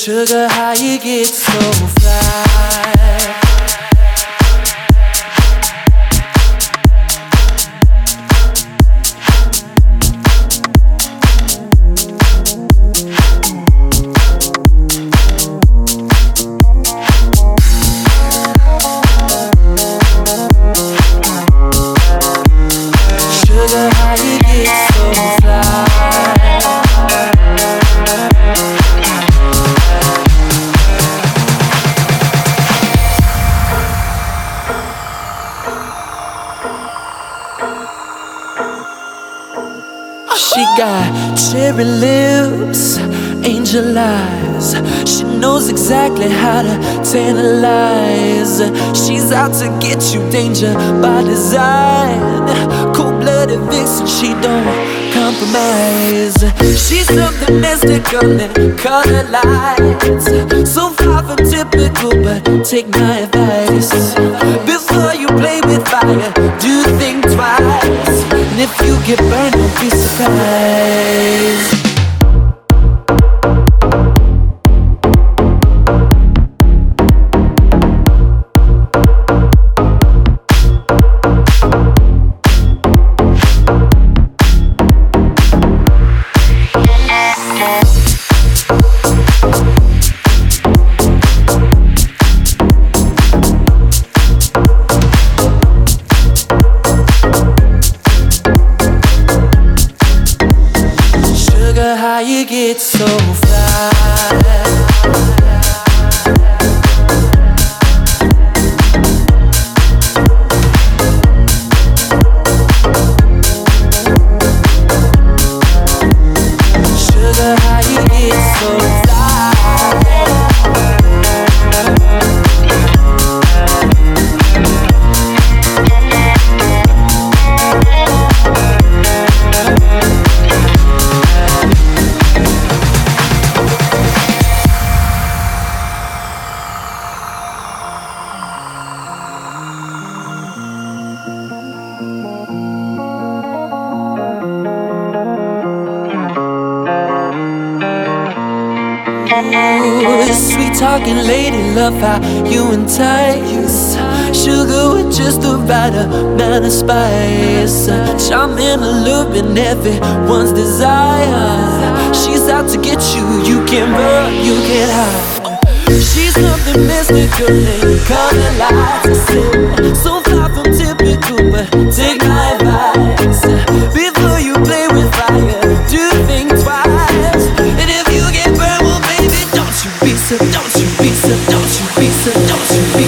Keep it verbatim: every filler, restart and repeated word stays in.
Sugar, how you get so fly? Sugar, how you get so fly? She got cherry lips, angel eyes. She knows exactly how to tantalize. She's out to get you, danger by design. Cold-blooded vixen, she don't compromise. She's something mystical in color lights. So far from typical, but take my advice. Before you play with fire, do think twice. And if you get burned, don't be surprised. How you get so fly? Sugar, how you get so fly? Ooh, sweet talking lady, love how you entice. Sugar with just the right amount of spice. Charming, alluring, everyone's desire. She's out to get you, you can run, you can hide. She's something mystical in color lights. So far from typical, but take my advice. Before you play with fire, do think twice. And if you get burned, well baby, don't you be so, don't you be so, don't you be so, don't you be so.